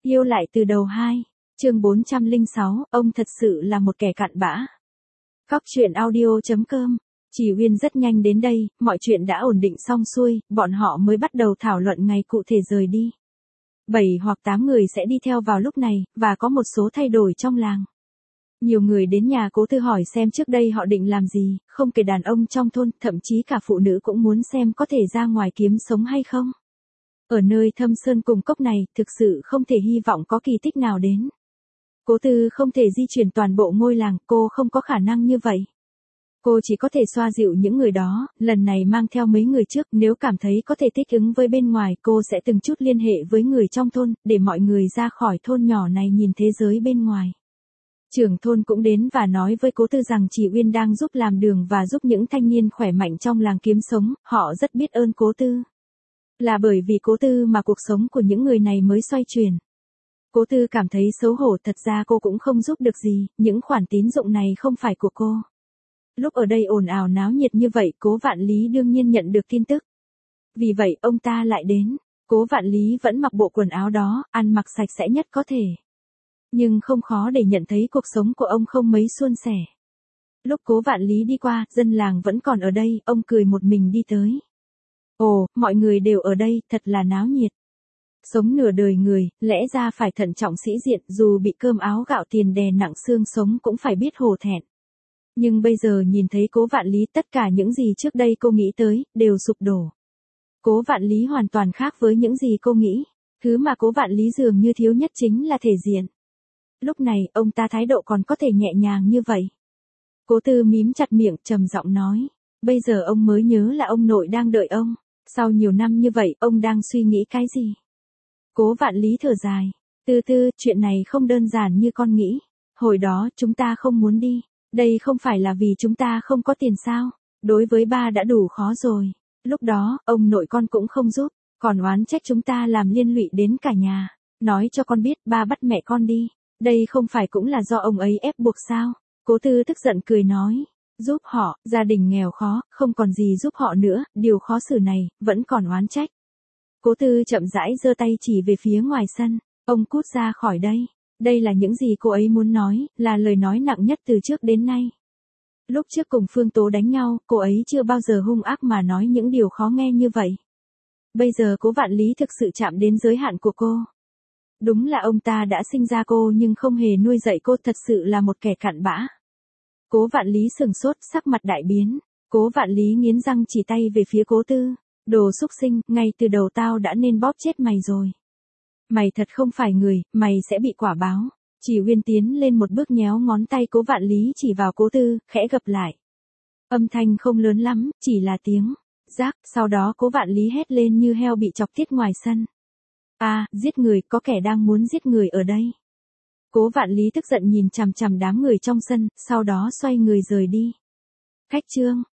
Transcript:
Yêu lại từ đầu 2, chương 406, ông thật sự là một kẻ cặn bã. Cóc truyện audio.com. Chỉ Uyên rất nhanh đến đây, mọi chuyện đã ổn định xong xuôi, bọn họ mới bắt đầu thảo luận ngày cụ thể rời đi. 7 hoặc 8 người sẽ đi theo vào lúc này, và có một số thay đổi trong làng. Nhiều người đến nhà Cố Tư hỏi xem trước đây họ định làm gì, không kể đàn ông trong thôn, thậm chí cả phụ nữ cũng muốn xem có thể ra ngoài kiếm sống hay không. Ở nơi thâm sơn cùng cốc này, thực sự không thể hy vọng có kỳ tích nào đến. Cố Tư không thể di chuyển toàn bộ ngôi làng, cô không có khả năng như vậy. Cô chỉ có thể xoa dịu những người đó, lần này mang theo mấy người trước, nếu cảm thấy có thể thích ứng với bên ngoài, cô sẽ từng chút liên hệ với người trong thôn, để mọi người ra khỏi thôn nhỏ này nhìn thế giới bên ngoài. Trưởng thôn cũng đến và nói với Cố Tư rằng chị Uyên đang giúp làm đường và giúp những thanh niên khỏe mạnh trong làng kiếm sống, họ rất biết ơn Cố Tư. Là bởi vì Cố Tư mà cuộc sống của những người này mới xoay chuyển. Cố Tư cảm thấy xấu hổ, thật ra cô cũng không giúp được gì, những khoản tín dụng này không phải của cô. Lúc ở đây ồn ào náo nhiệt như vậy, Cố Vạn Lý đương nhiên nhận được tin tức. Vì vậy, ông ta lại đến. Cố Vạn Lý vẫn mặc bộ quần áo đó, ăn mặc sạch sẽ nhất có thể. Nhưng không khó để nhận thấy cuộc sống của ông không mấy suôn sẻ. Lúc Cố Vạn Lý đi qua, dân làng vẫn còn ở đây, ông cười một mình đi tới. Ồ, mọi người đều ở đây, thật là náo nhiệt. Sống nửa đời người, lẽ ra phải thận trọng sĩ diện, dù bị cơm áo gạo tiền đè nặng xương sống cũng phải biết hổ thẹn. Nhưng bây giờ nhìn thấy Cố Vạn Lý, tất cả những gì trước đây cô nghĩ tới, đều sụp đổ. Cố Vạn Lý hoàn toàn khác với những gì cô nghĩ. Thứ mà Cố Vạn Lý dường như thiếu nhất chính là thể diện. Lúc này, ông ta thái độ còn có thể nhẹ nhàng như vậy. Cố Tư mím chặt miệng, trầm giọng nói. Bây giờ ông mới nhớ là ông nội đang đợi ông. Sau nhiều năm như vậy, ông đang suy nghĩ cái gì? Cố Vạn Lý thở dài. Từ từ, chuyện này không đơn giản như con nghĩ. Hồi đó, chúng ta không muốn đi. Đây không phải là vì chúng ta không có tiền sao? Đối với ba đã đủ khó rồi. Lúc đó, ông nội con cũng không giúp. Còn oán trách chúng ta làm liên lụy đến cả nhà. Nói cho con biết, ba bắt mẹ con đi. Đây không phải cũng là do ông ấy ép buộc sao? Cố Tư tức giận cười nói. Giúp họ, gia đình nghèo khó, không còn gì giúp họ nữa, điều khó xử này, vẫn còn oán trách. Cố Tư chậm rãi giơ tay chỉ về phía ngoài sân. Ông cút ra khỏi đây. Đây là những gì cô ấy muốn nói, là lời nói nặng nhất từ trước đến nay. Lúc trước cùng Phương Tố đánh nhau, cô ấy chưa bao giờ hung ác mà nói những điều khó nghe như vậy. Bây giờ Cố Vạn Lý thực sự chạm đến giới hạn của cô. Đúng là ông ta đã sinh ra cô nhưng không hề nuôi dạy cô, thật sự là một kẻ cặn bã. Cố Vạn Lý sừng sốt, sắc mặt đại biến. Cố Vạn Lý nghiến răng chỉ tay về phía Cố Tư. Đồ xúc sinh, ngay từ đầu tao đã nên bóp chết mày rồi. Mày thật không phải người, mày sẽ bị quả báo. Chỉ Uyên tiến lên một bước nhéo ngón tay Cố Vạn Lý chỉ vào Cố Tư, khẽ gập lại. Âm thanh không lớn lắm, chỉ là tiếng rác, sau đó Cố Vạn Lý hét lên như heo bị chọc tiết ngoài sân. Giết người, có kẻ đang muốn giết người ở đây. Cố Vạn Lý tức giận nhìn chằm chằm đám người trong sân, sau đó xoay người rời đi. Khách trương,